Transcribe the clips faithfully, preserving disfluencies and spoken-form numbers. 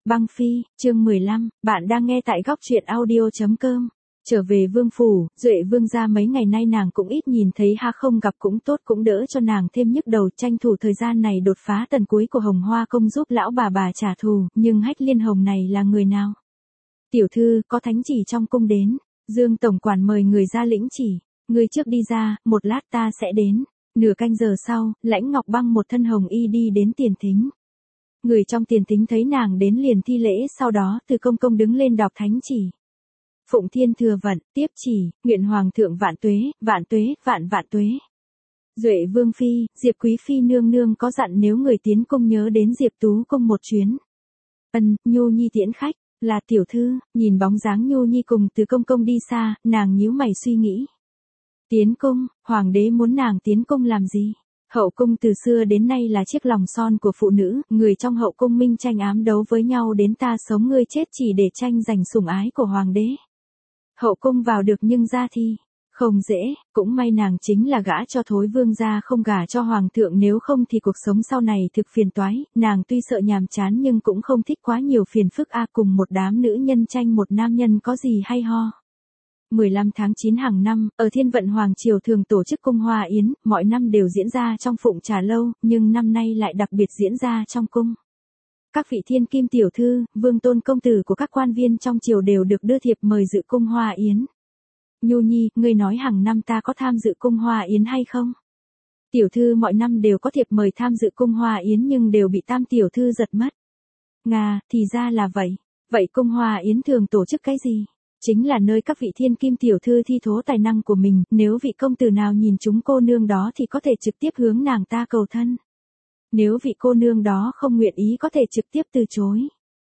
Băng Phi, chương mười lăm, bạn đang nghe tại góc truyện audio chấm com. Trở về vương phủ, Duệ vương gia mấy ngày nay nàng cũng ít nhìn thấy ha, không gặp cũng tốt, cũng đỡ cho nàng thêm nhức đầu, tranh thủ thời gian này đột phá tầng cuối của Hồng Hoa Công giúp lão bà bà trả thù. Nhưng Hách Liên Hồng này là người nào? Tiểu thư, có thánh chỉ trong cung đến. Dương tổng quản mời người ra lĩnh chỉ. Người trước đi ra, một lát ta sẽ đến. Nửa canh giờ sau, Lãnh Ngọc Băng một thân hồng y đi đến tiền thính. Người trong tiền thính thấy nàng đến liền thi lễ, sau đó từ công công đứng lên đọc thánh chỉ. Phụng Thiên thừa vận, tiếp chỉ, nguyện hoàng thượng vạn tuế, vạn tuế, vạn vạn tuế. Duệ vương phi, Diệp quý phi nương nương có dặn nếu người tiến cung nhớ đến Diệp Tú cung một chuyến. Ân, Nhu Nhi tiễn khách, là tiểu thư. Nhìn bóng dáng Nhu Nhi cùng từ công công đi xa, nàng nhíu mày suy nghĩ. Tiến cung, hoàng đế muốn nàng tiến cung làm gì? Hậu cung từ xưa đến nay là chiếc lòng son của phụ nữ, người trong hậu cung minh tranh ám đấu với nhau đến ta sống ngươi chết chỉ để tranh giành sủng ái của hoàng đế. Hậu cung vào được nhưng ra thì không dễ, cũng may nàng chính là gả cho thối vương gia không gả cho hoàng thượng, nếu không thì cuộc sống sau này thực phiền toái. Nàng tuy sợ nhàm chán nhưng cũng không thích quá nhiều phiền phức a, cùng một đám nữ nhân tranh một nam nhân có gì hay ho. mười lăm tháng chín hàng năm, ở Thiên Vận Hoàng Triều thường tổ chức cung hoa yến, mọi năm đều diễn ra trong Phụng Trà Lâu, nhưng năm nay lại đặc biệt diễn ra trong cung. Các vị thiên kim tiểu thư, vương tôn công tử của các quan viên trong triều đều được đưa thiệp mời dự cung hoa yến. Nhu Nhi, ngươi nói hàng năm ta có tham dự cung hoa yến hay không? Tiểu thư mọi năm đều có thiệp mời tham dự cung hoa yến nhưng đều bị tam tiểu thư giật mất. Ngà, thì ra là vậy. Vậy cung hoa yến thường tổ chức cái gì? Chính là nơi các vị thiên kim tiểu thư thi thố tài năng của mình, nếu vị công tử nào nhìn chúng cô nương đó thì có thể trực tiếp hướng nàng ta cầu thân. Nếu vị cô nương đó không nguyện ý có thể trực tiếp từ chối.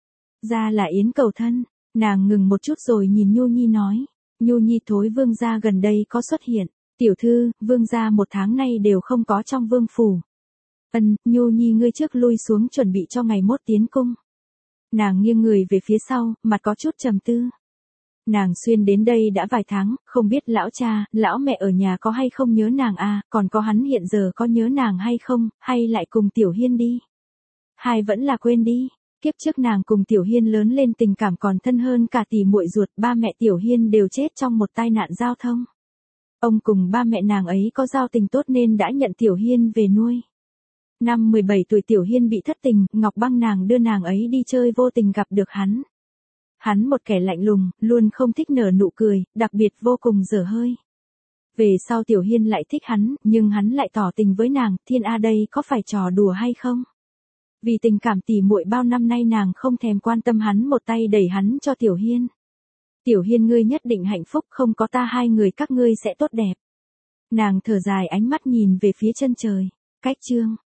Ra là yến cầu thân, nàng ngừng một chút rồi nhìn Nhu Nhi nói. Nhu Nhi, thối vương gia gần đây có xuất hiện. Tiểu thư, vương gia một tháng nay đều không có trong vương phủ. Ân, Nhu Nhi ngươi trước lui xuống chuẩn bị cho ngày mốt tiến cung. Nàng nghiêng người về phía sau, mặt có chút trầm tư. Nàng xuyên đến đây đã vài tháng, không biết lão cha, lão mẹ ở nhà có hay không nhớ nàng à, còn có hắn hiện giờ có nhớ nàng hay không, hay lại cùng Tiểu Hiên đi. Hay vẫn là quên đi, kiếp trước nàng cùng Tiểu Hiên lớn lên tình cảm còn thân hơn cả tỷ muội ruột, ba mẹ Tiểu Hiên đều chết trong một tai nạn giao thông. Ông cùng ba mẹ nàng ấy có giao tình tốt nên đã nhận Tiểu Hiên về nuôi. Năm mười bảy tuổi Tiểu Hiên bị thất tình, Ngọc Băng nàng đưa nàng ấy đi chơi vô tình gặp được hắn. Hắn một kẻ lạnh lùng, luôn không thích nở nụ cười, đặc biệt vô cùng dở hơi. Về sau Tiểu Hiên lại thích hắn, nhưng hắn lại tỏ tình với nàng, thiên a đây có phải trò đùa hay không? Vì tình cảm tỉ muội bao năm nay nàng không thèm quan tâm hắn, một tay đẩy hắn cho Tiểu Hiên. Tiểu Hiên ngươi nhất định hạnh phúc, không có ta hai người các ngươi sẽ tốt đẹp. Nàng thở dài ánh mắt nhìn về phía chân trời. Cách chương.